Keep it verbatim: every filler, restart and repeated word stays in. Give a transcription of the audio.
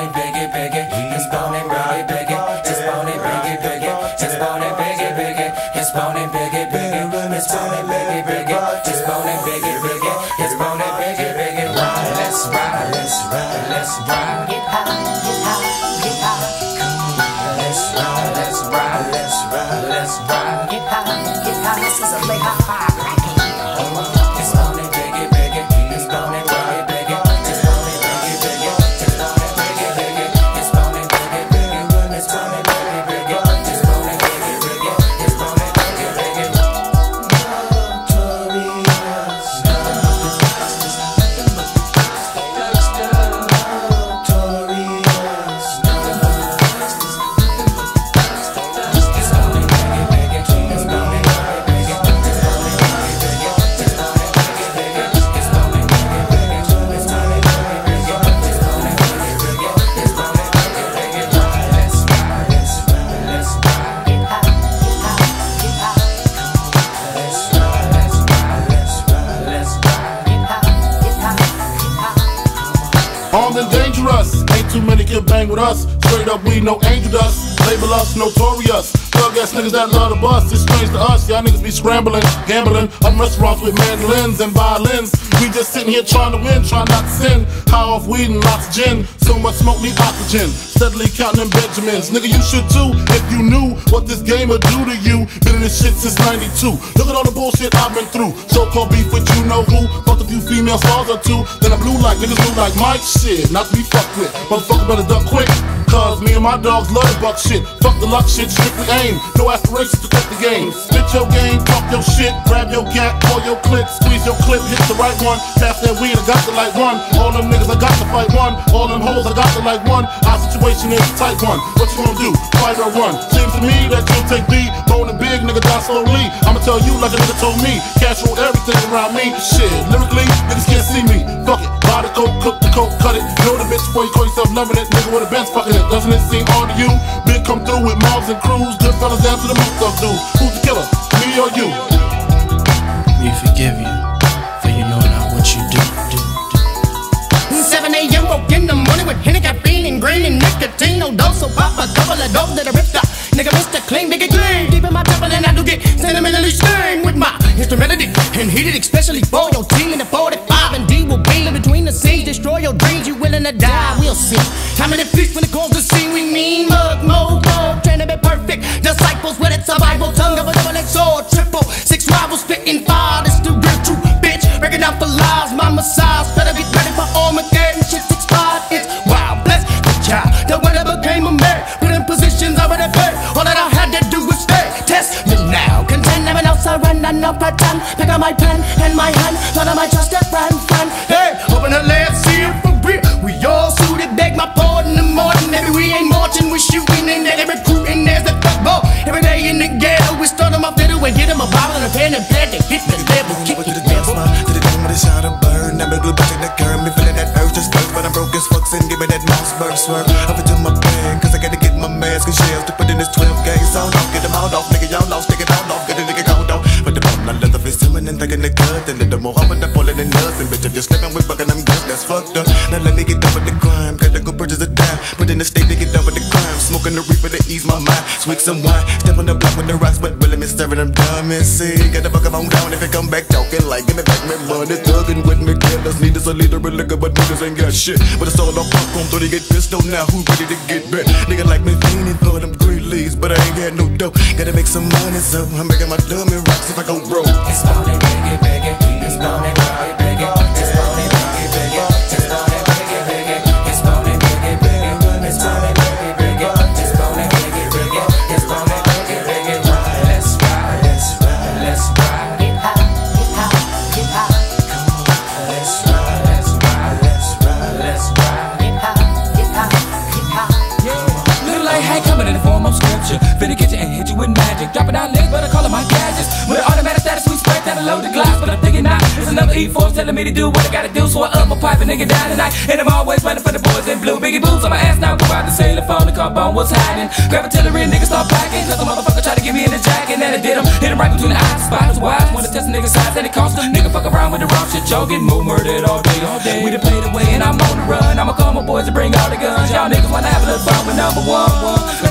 it, biggie, biggie. It's bone it, biggie, biggie. It's bone it, biggie, biggie. It's bone it, biggie, biggie. It's bone it, biggie, biggie. It's bone it, biggie, biggie. It's bone it, biggie, biggie. It's bone it, biggie, biggie. Ride, let's ride, let's ride, let's ride. Get high, get high, get high. Let's ride, let's ride, let's ride, let's ride. Get high, get high. This is a late high five. It's bone it, biggie, biggie. It's bone it, biggie, biggie. It's bone it, biggie, biggie. It's bone it, biggie, biggie. It's bone it, biggie, biggie. It's bone it, biggie, biggie. It's bone it, biggie, biggie. It's bone it, biggie, biggie. Armed and dangerous, ain't too many can bang with us. Straight up, we no angel dust. Label us notorious. Thug ass niggas that love the bus. It's strange to us, y'all niggas be scrambling, gambling. I'm restaurants with mandolins and violins. We just sitting here trying to win, trying not to sin. High off weed and lots of gin. So much smoke, need oxygen. Steadily counting them Benjamins. Nigga, you should too, if you knew what this game would do to you. Been in this shit since ninety-two. Look at all the bullshit I've been through. So-called beef with you know who. Fucked a few female stars or two. Then I blew like niggas blew like Mike. Shit, not to be fucked with. Motherfucker better duck quick. Cause me and my dogs love the buck shit. Fuck the luck shit, strictly aim. No aspirations to cut the game. Spit your game, talk your shit. Grab your gat, call your clip. Squeeze your clip, hit the right one. Pass that weed, I got the like one. All them niggas, I got to fight one. All them hoes, I got to like one. Our situation is a tight one. What you gonna do? Fight or run? Seems to me that you'll take B. Bone and big, nigga, die slowly. I'ma tell you like a nigga told me. Cash roll everything around me. Shit, lyrically, niggas can't see me. Fuck it. Buy the coke, cook the coke, cut it. Know the bitch before you call yourself loving it. Nigga with a Benz fucking it. Doesn't it seem odd to you? Big come through with mobs and crews. Good fellas down to the moot stuff dudes. Who's the killer? Me or you? We forgive you, for you know not what you do. do, do. seven A M woke in the morning with Henny, caffeine, and green and nicotine. No dose, so pop a couple of dope that I ripped up. Nigga, Mister Clean, nigga clean. Deep in my temple and I do get sentimentally stained with my instrumentality and heated, especially for your team in the forty-five. And D will be in between the scenes, destroy your dreams. You willing to die? We'll see. How many feast when it comes to see we mean mug, mo, mo, trying to be perfect. Disciples with it, survival tongue of a double-edged sword, triple six rivals spitting fire. This the real true bitch, breaking out for lies. My massage better be ready for Armageddon. Shit's expired. It's wild, bless the child that when I became a man, put in positions I already paid. All that I had to do was stay. Test me now. Contend never else I run and not pretend. Pick up my pen and my hand. None of my trusted friend, friend. Hey, open the last see it for real. We all suited, beg my pardon in the morning. Maybe we ain't marching, we shooting and they're recruiting. There's the thug ball. Every day in the ghetto, we start them off fiddle and get them a bottle and a pen and pad to hit the level, kick it level. To the dome with a shot of burn. I'm a glue back in the curve. Me feeling that urge just burst, but I'm broke as fuck. And give me that mouse burst swerve. Up into my pen, cause I gotta get my mask and shells to put in this twelve gauge sound off. Get them out off, nigga, y'all lost, take it out off. Get a nigga called off. But the bottom, I left the face simmering and thinking the cut. And then the more I'm in the pulling and nothing. Bitch, if you're slipping with bucking, I'm good, that's fucked up. Now let me get done with the crime. Gotta go purchase a dime. Put in the state to get done with the crime. Smoking the reaper to ease my mind. Swig some wine. Step on the block with the rocks, but really me stirring them dumb and see. Gotta buck them on down if you come back talking like, give me back my money. Thugging with me, killers. Need us a leader of liquor, but niggas ain't got shit. But it's all on punk on thirty get pistol now. Who ready to get back? Nigga like me fiending for them green leaves, but I ain't got no dough. Gotta make some money, so I'm making my dummy rocks if I go broke. It's bone it, biggie, biggie. It's bone it, biggie, biggie. It's bone it, biggie, biggie. It's bone it, biggie, biggie. It's bone it, biggie, biggie. It's bone it, biggie, biggie. It's bone it, biggie, biggie. It's bone it, biggie, biggie. Ride, let's ride, let's ride, let's ride. Get high, get high, get high. Come on, let's ride, let's ride, let's ride, let's ride. Get high, get high, get high. Little light hat coming in the form of scripture. Finna get you and hit you with magic. Dropping down legs, but I call it my gadgets. With an automatic status, we spread down a loaded glass. But I'm thinking now, it's another E force telling me to do what I gotta do. So I up my pipe and nigga down tonight. And I'm always running for the boys in blue. Biggie boots on my ass now. Go out the sailor phone, the car bone, what's hiding? Grab artillery, niggas start packing. Cause a motherfucker try to get me in the jacket. And I did him, hit him right between the eyes. Spiders wise, wanna test a nigga size. And it cost a nigga fuck around with the wrong shit. Y'all get more murdered all day, all day. We done played away and I'm on the run. I'ma call my boys to bring all the guns. Y'all niggas number one, one.